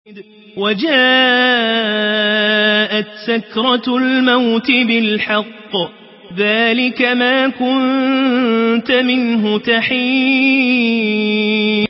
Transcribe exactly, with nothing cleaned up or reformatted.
وجاءت سكرة الموت بالحق ذلك ما كنت منه تحيد